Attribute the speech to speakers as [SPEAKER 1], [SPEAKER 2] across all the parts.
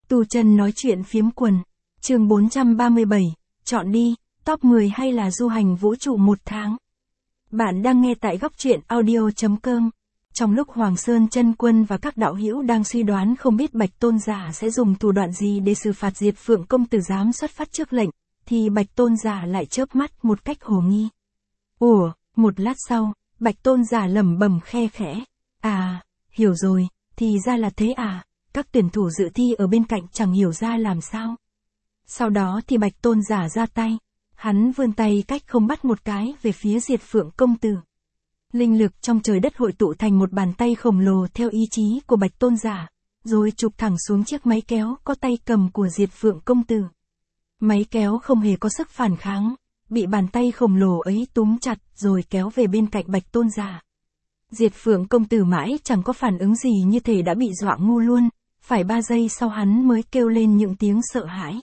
[SPEAKER 1] Tu Chân nói chuyện phiếm quần. Chương 437, chọn đi, top 10 hay là du hành vũ trụ một tháng. Bạn đang nghe tại góc truyện audio.com. Trong lúc Hoàng Sơn Chân Quân và các đạo hữu đang suy đoán không biết Bạch Tôn Giả sẽ dùng thủ đoạn gì để xử phạt Diệt Phượng công tử dám xuất phát trước lệnh, thì Bạch Tôn Giả lại chớp mắt một cách hồ nghi. Ủa, một lát sau, Bạch Tôn Giả lẩm bẩm khe khẽ. À, hiểu rồi, thì ra là thế à, các tuyển thủ dự thi ở bên cạnh chẳng hiểu ra làm sao. Sau đó thì Bạch Tôn Giả ra tay. Hắn vươn tay cách không bắt một cái về phía Diệt Phượng công tử. Linh lực trong trời đất hội tụ thành một bàn tay khổng lồ theo ý chí của Bạch Tôn Giả, rồi chụp thẳng xuống chiếc máy kéo có tay cầm của Diệt Phượng công tử. Máy kéo không hề có sức phản kháng, bị bàn tay khổng lồ ấy túm chặt rồi kéo về bên cạnh Bạch Tôn Giả. Diệt Phượng công tử mãi chẳng có phản ứng gì, như thể đã bị dọa ngu luôn, phải 3 giây sau hắn mới kêu lên những tiếng sợ hãi.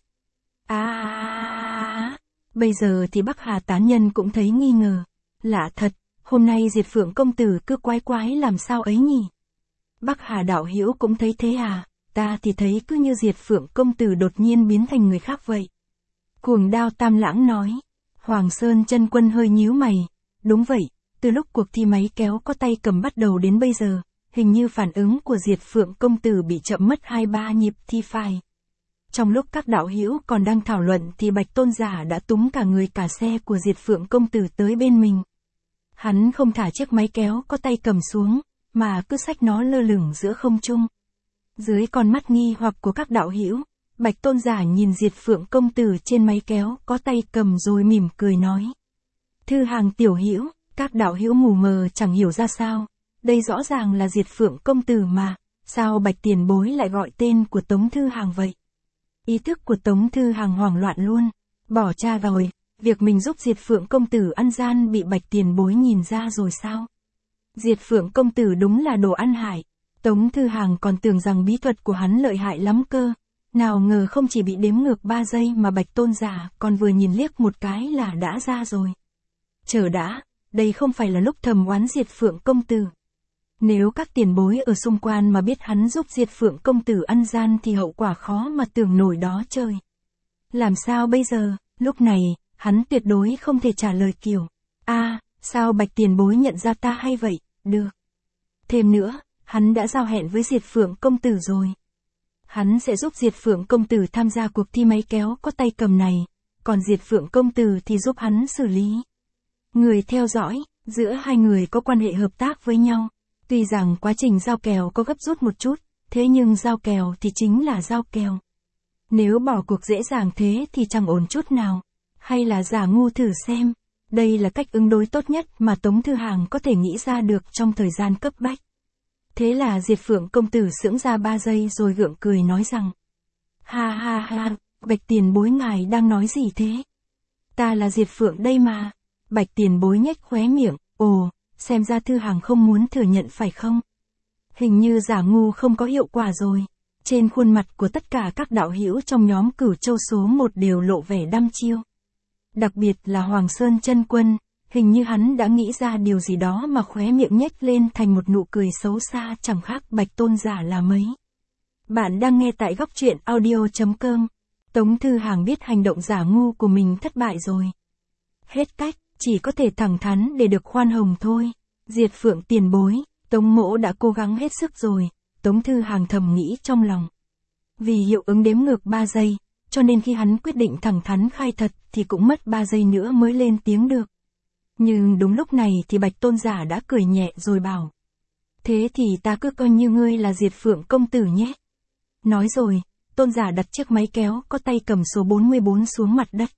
[SPEAKER 1] Bây giờ thì Bắc Hà tán nhân cũng thấy nghi ngờ. Lạ thật, hôm nay Diệt Phượng công tử cứ quái quái làm sao ấy nhỉ? Bắc Hà đạo hữu cũng thấy thế à? Ta thì thấy cứ như Diệt Phượng công tử đột nhiên biến thành người khác vậy. Cuồng Đao Tam Lãng nói. Hoàng Sơn Chân Quân hơi nhíu mày. Đúng vậy, từ lúc cuộc thi máy kéo có tay cầm bắt đầu đến bây giờ, hình như phản ứng của Diệt Phượng công tử bị chậm mất 2-3 nhịp thi phải. Trong lúc các đạo hữu còn đang thảo luận thì Bạch Tôn Giả đã túm cả người cả xe của Diệt Phượng công tử tới bên mình. Hắn không thả chiếc máy kéo có tay cầm xuống, mà cứ xách nó lơ lửng giữa không trung. Dưới con mắt nghi hoặc của các đạo hữu, Bạch Tôn Giả nhìn Diệt Phượng công tử trên máy kéo có tay cầm rồi mỉm cười nói. Thư Hàng tiểu hữu, các đạo hữu mù mờ chẳng hiểu ra sao, đây rõ ràng là Diệt Phượng công tử mà, sao Bạch tiền bối lại gọi tên của Tống Thư Hàng vậy? Ý thức của Tống Thư Hàng hoảng loạn luôn, bỏ cha rồi, việc mình giúp Diệt Phượng công tử ăn gian bị Bạch tiền bối nhìn ra rồi sao? Diệt Phượng công tử đúng là đồ ăn hại, Tống Thư Hàng còn tưởng rằng bí thuật của hắn lợi hại lắm cơ, nào ngờ không chỉ bị đếm ngược 3 giây mà Bạch Tôn Giả còn vừa nhìn liếc một cái là đã ra rồi. Chờ đã, đây không phải là lúc thầm oán Diệt Phượng công tử. Nếu các tiền bối ở xung quanh mà biết hắn giúp Diệt Phượng công tử ăn gian thì hậu quả khó mà tưởng nổi đó trời. Làm sao bây giờ? Lúc này, hắn tuyệt đối không thể trả lời kiểu. Sao Bạch tiền bối nhận ra ta hay vậy? Được. Thêm nữa, hắn đã giao hẹn với Diệt Phượng công tử rồi. Hắn sẽ giúp Diệt Phượng công tử tham gia cuộc thi máy kéo có tay cầm này, còn Diệt Phượng công tử thì giúp hắn xử lý. Người theo dõi, giữa hai người có quan hệ hợp tác với nhau. Tuy rằng quá trình giao kèo có gấp rút một chút, thế nhưng giao kèo thì chính là giao kèo. Nếu bỏ cuộc dễ dàng thế thì chẳng ổn chút nào. Hay là giả ngu thử xem. Đây là cách ứng đối tốt nhất mà Tống Thư Hàng có thể nghĩ ra được trong thời gian cấp bách. Thế là Diệt Phượng công tử sững ra 3 giây rồi gượng cười nói rằng. Ha, Bạch tiền bối ngài đang nói gì thế? Ta là Diệt Phượng đây mà. Bạch tiền bối nhếch khóe miệng, ồ. Xem ra Thư Hàng không muốn thừa nhận phải không? Hình như giả ngu không có hiệu quả rồi. Trên khuôn mặt của tất cả các đạo hữu trong nhóm Cửu Châu số 1 đều lộ vẻ đăm chiêu. Đặc biệt là Hoàng Sơn Chân Quân, hình như hắn đã nghĩ ra điều gì đó mà khóe miệng nhếch lên thành một nụ cười xấu xa chẳng khác Bạch Tôn Giả là mấy. Bạn đang nghe tại góc truyện audio.com. Tống Thư Hàng biết hành động giả ngu của mình thất bại rồi. Hết cách. Chỉ có thể thẳng thắn để được khoan hồng thôi. Diệt Phượng tiền bối, Tống mỗ đã cố gắng hết sức rồi, Tống Thư Hàng thầm nghĩ trong lòng. Vì hiệu ứng đếm ngược 3 giây, cho nên khi hắn quyết định thẳng thắn khai thật thì cũng mất 3 giây nữa mới lên tiếng được. Nhưng đúng lúc này thì Bạch Tôn Giả đã cười nhẹ rồi bảo. Thế thì ta cứ coi như ngươi là Diệt Phượng công tử nhé. Nói rồi, Tôn Giả đặt chiếc máy kéo có tay cầm số 44 xuống mặt đất.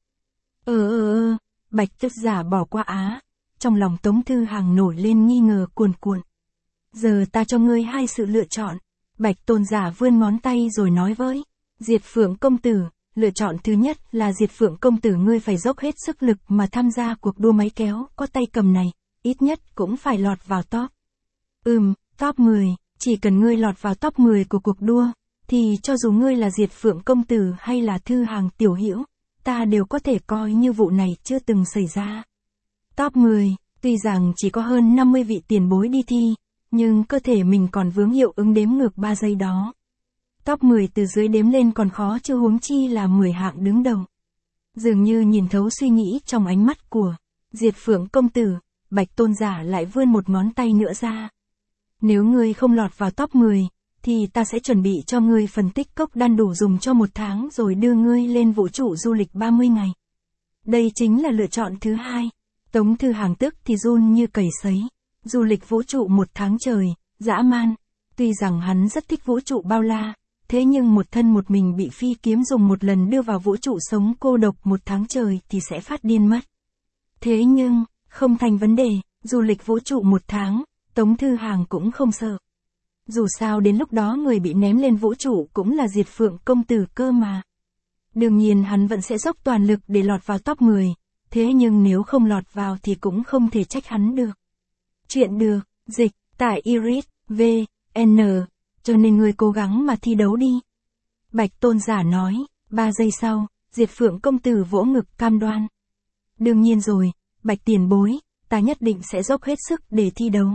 [SPEAKER 1] Bạch Tôn Giả bỏ qua á. Trong lòng Tống Thư Hàng nổi lên nghi ngờ cuồn cuộn. Giờ ta cho ngươi 2 sự lựa chọn. Bạch Tôn Giả vươn ngón tay rồi nói với Diệt Phượng công tử, lựa chọn thứ nhất là Diệt Phượng công tử ngươi phải dốc hết sức lực mà tham gia cuộc đua máy kéo có tay cầm này, ít nhất cũng phải lọt vào top. Top 10, chỉ cần ngươi lọt vào top 10 của cuộc đua, thì cho dù ngươi là Diệt Phượng công tử hay là Thư Hàng tiểu hữu, ta đều có thể coi như vụ này chưa từng xảy ra. Top 10, tuy rằng chỉ có hơn 50 vị tiền bối đi thi, nhưng cơ thể mình còn vướng hiệu ứng đếm ngược 3 giây đó. Top 10 từ dưới đếm lên còn khó chứ huống chi là 10 hạng đứng đầu. Dường như nhìn thấu suy nghĩ trong ánh mắt của Diệt Phượng công tử, Bạch Tôn giả lại vươn một ngón tay nữa ra. Nếu ngươi không lọt vào top 10, thì ta sẽ chuẩn bị cho ngươi phần tích cốc đan đủ dùng cho 1 tháng rồi đưa ngươi lên vũ trụ du lịch 30 ngày. Đây chính là lựa chọn thứ hai. Tống Thư Hàng tức thì run như cầy sấy. Du lịch vũ trụ 1 tháng trời, dã man. Tuy rằng hắn rất thích vũ trụ bao la, thế nhưng một thân một mình bị phi kiếm dùng một lần đưa vào vũ trụ sống cô độc 1 tháng trời thì sẽ phát điên mất. Thế nhưng, không thành vấn đề, du lịch vũ trụ 1 tháng, Tống Thư Hàng cũng không sợ. Dù sao đến lúc đó người bị ném lên vũ trụ cũng là Diệt Phượng công tử cơ mà. Đương nhiên hắn vẫn sẽ dốc toàn lực để lọt vào top 10, thế nhưng nếu không lọt vào thì cũng không thể trách hắn được. Chuyện được, dịch, tại Iris, V, N, cho nên ngươi cố gắng mà thi đấu đi. Bạch Tôn giả nói, 3 giây sau, Diệt Phượng công tử vỗ ngực cam đoan. Đương nhiên rồi, Bạch tiền bối, ta nhất định sẽ dốc hết sức để thi đấu.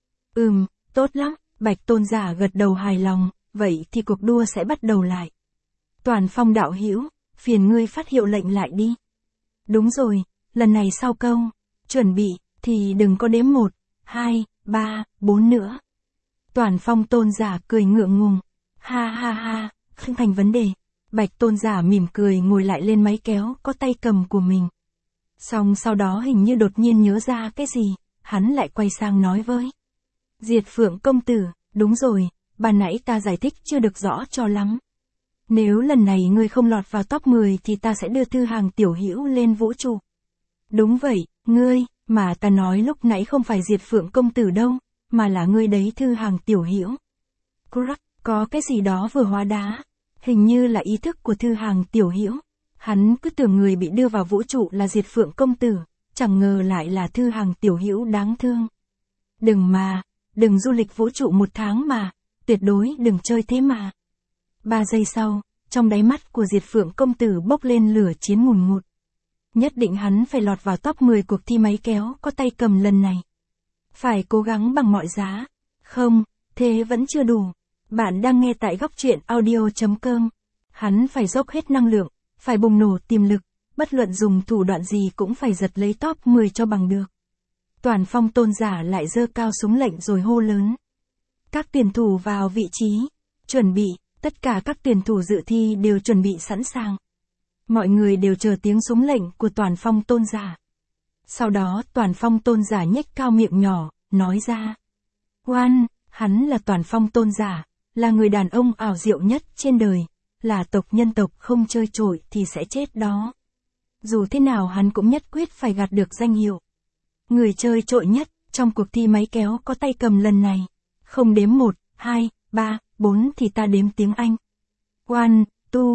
[SPEAKER 1] Tốt lắm, Bạch Tôn giả gật đầu hài lòng, vậy thì cuộc đua sẽ bắt đầu lại. Toàn Phong đạo hữu, phiền ngươi phát hiệu lệnh lại đi. Đúng rồi, lần này sau câu, chuẩn bị, thì đừng có đếm 1, 2, 3, 4 nữa. Toàn Phong Tôn giả cười ngượng ngùng. Ha ha ha, không thành vấn đề. Bạch Tôn giả mỉm cười ngồi lại lên máy kéo có tay cầm của mình. Xong sau đó hình như đột nhiên nhớ ra cái gì, hắn lại quay sang nói với Diệt Phượng công tử, đúng rồi, ban nãy ta giải thích chưa được rõ cho lắm. Nếu lần này ngươi không lọt vào top 10 thì ta sẽ đưa Thư Hàng tiểu hữu lên vũ trụ. Đúng vậy, ngươi, mà ta nói lúc nãy không phải Diệt Phượng công tử đâu, mà là ngươi đấy Thư Hàng tiểu hữu. Crack, có cái gì đó vừa hóa đá, hình như là ý thức của Thư Hàng tiểu hữu. Hắn cứ tưởng người bị đưa vào vũ trụ là Diệt Phượng công tử, chẳng ngờ lại là Thư Hàng tiểu hữu đáng thương. Đừng du lịch vũ trụ 1 tháng mà, tuyệt đối đừng chơi thế mà. 3 giây sau, trong đáy mắt của Diệt Phượng công tử bốc lên lửa chiến ngùn ngụt. Nhất định hắn phải lọt vào top 10 cuộc thi máy kéo có tay cầm lần này. Phải cố gắng bằng mọi giá. Không, thế vẫn chưa đủ. Bạn đang nghe tại góc truyện audio.com. Hắn phải dốc hết năng lượng, phải bùng nổ tiềm lực, bất luận dùng thủ đoạn gì cũng phải giật lấy top 10 cho bằng được. Toàn Phong Tôn giả lại giơ cao súng lệnh rồi hô lớn. Các tuyển thủ vào vị trí, chuẩn bị, tất cả các tuyển thủ dự thi đều chuẩn bị sẵn sàng. Mọi người đều chờ tiếng súng lệnh của Toàn Phong Tôn giả. Sau đó Toàn Phong Tôn giả nhếch cao miệng nhỏ, nói ra. Oan, hắn là Toàn Phong Tôn giả, là người đàn ông ảo diệu nhất trên đời, là tộc nhân tộc không chơi trội thì sẽ chết đó. Dù thế nào hắn cũng nhất quyết phải gặt được danh hiệu người chơi trội nhất trong cuộc thi máy kéo có tay cầm lần này. Không đếm 1, 2, 3, 4 thì ta đếm tiếng Anh. 1, 2,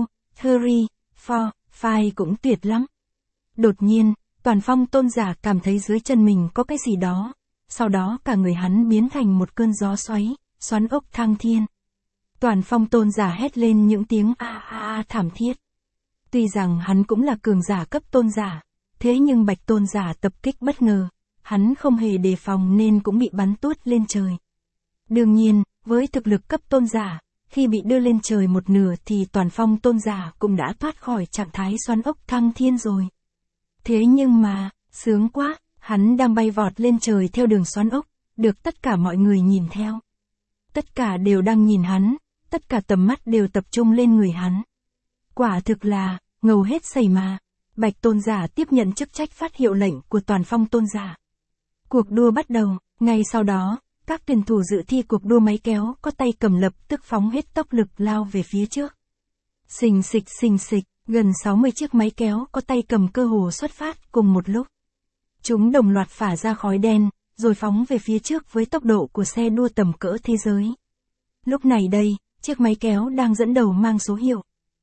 [SPEAKER 1] 3, 4, 5 cũng tuyệt lắm. Đột nhiên, Toàn Phong Tôn giả cảm thấy dưới chân mình có cái gì đó. Sau đó cả người hắn biến thành một cơn gió xoáy, xoắn ốc thăng thiên. Toàn Phong Tôn giả hét lên những tiếng a thảm thiết. Tuy rằng hắn cũng là cường giả cấp tôn giả, thế nhưng Bạch Tôn giả tập kích bất ngờ, hắn không hề đề phòng nên cũng bị bắn tuốt lên trời. Đương nhiên, với thực lực cấp tôn giả, khi bị đưa lên trời một nửa thì Toàn Phong Tôn giả cũng đã thoát khỏi trạng thái xoắn ốc thăng thiên rồi. Thế nhưng mà, sướng quá, hắn đang bay vọt lên trời theo đường xoắn ốc, được tất cả mọi người nhìn theo. Tất cả đều đang nhìn hắn, tất cả tầm mắt đều tập trung lên người hắn. Quả thực là, ngầu hết sẩy mà. Bạch Tôn giả tiếp nhận chức trách phát hiệu lệnh của Toàn Phong Tôn giả. Cuộc đua bắt đầu, ngay sau đó, các tuyển thủ dự thi cuộc đua máy kéo có tay cầm lập tức phóng hết tốc lực lao về phía trước. Xình xịch, gần 60 chiếc máy kéo có tay cầm cơ hồ xuất phát cùng một lúc. Chúng đồng loạt phả ra khói đen, rồi phóng về phía trước với tốc độ của xe đua tầm cỡ thế giới. Lúc này đây, chiếc máy kéo đang dẫn đầu mang số hiệu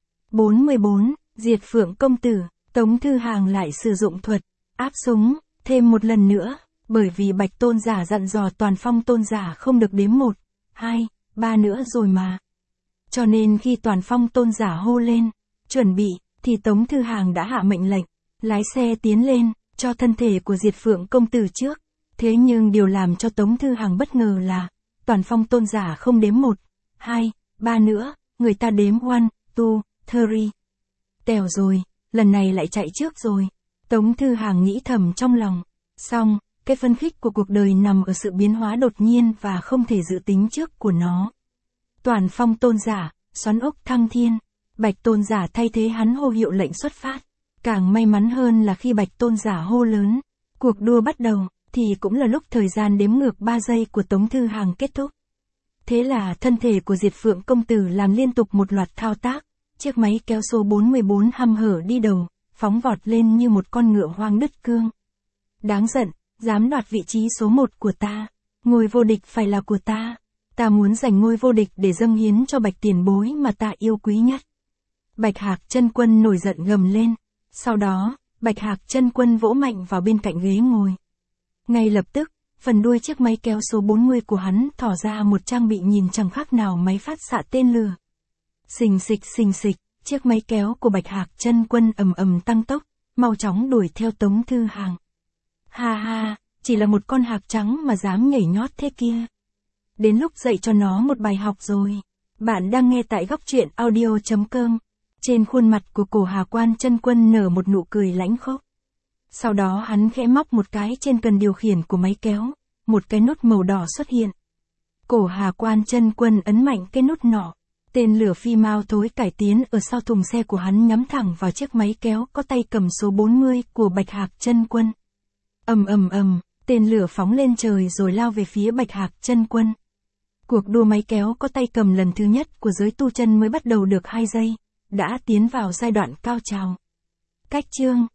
[SPEAKER 1] 44, Diệt Phượng công tử. Tống Thư Hàng lại sử dụng thuật áp súng thêm một lần nữa, bởi vì Bạch Tôn giả dặn dò Toàn Phong Tôn giả không được đếm 1, 2, 3 nữa rồi mà. Cho nên khi Toàn Phong Tôn giả hô lên, chuẩn bị, thì Tống Thư Hàng đã hạ mệnh lệnh, lái xe tiến lên, cho thân thể của Diệt Phượng công tử trước. Thế nhưng điều làm cho Tống Thư Hàng bất ngờ là, Toàn Phong Tôn giả không đếm 1, 2, 3 nữa, người ta đếm 1, 2, 3. Tèo rồi, lần này lại chạy trước rồi. Tống Thư Hàng nghĩ thầm trong lòng. Xong, cái phân khích của cuộc đời nằm ở sự biến hóa đột nhiên và không thể dự tính trước của nó. Toàn phong tôn giả, xoắn ốc thăng thiên. Bạch tôn giả thay thế hắn hô hiệu lệnh xuất phát. Càng may mắn hơn là khi Bạch tôn giả hô lớn, cuộc đua bắt đầu, thì cũng là lúc thời gian đếm ngược 3 giây của Tống Thư Hàng kết thúc. Thế là thân thể của Diệt Phượng công tử làm liên tục một loạt thao tác, chiếc máy kéo số 44 hăm hở đi đầu, phóng vọt lên như một con ngựa hoang đứt cương. Đáng giận, dám đoạt vị trí số 1 của ta, ngôi vô địch phải là của ta. Ta muốn giành ngôi vô địch để dâng hiến cho Bạch tiền bối mà ta yêu quý nhất. Bạch Hạc Chân Quân nổi giận gầm lên. Sau đó, Bạch Hạc Chân Quân vỗ mạnh vào bên cạnh ghế ngồi. Ngay lập tức, phần đuôi chiếc máy kéo số 40 của hắn thỏ ra một trang bị nhìn chẳng khác nào máy phát xạ tên lửa. Xình xịch, chiếc máy kéo của Bạch Hạc Chân Quân ầm ầm tăng tốc, mau chóng đuổi theo Tống Thư Hàng. Ha ha, chỉ là một con hạc trắng mà dám nhảy nhót thế kia. Đến lúc dạy cho nó một bài học rồi. Bạn đang nghe tại góc truyện audio.com. Trên khuôn mặt của Cổ Hà Quan Chân Quân nở một nụ cười lãnh khốc. Sau đó hắn khẽ móc một cái trên cần điều khiển của máy kéo, một cái nút màu đỏ xuất hiện. Cổ Hà Quan Chân Quân ấn mạnh cái nút nọ. Tên lửa phi mao thối cải tiến ở sau thùng xe của hắn nhắm thẳng vào chiếc máy kéo có tay cầm số 40 của Bạch Hạc Chân Quân. Ầm, tên lửa phóng lên trời rồi lao về phía Bạch Hạc Chân Quân. Cuộc đua máy kéo có tay cầm lần thứ nhất của giới tu chân mới bắt đầu được 2 giây, đã tiến vào giai đoạn cao trào. Cách chương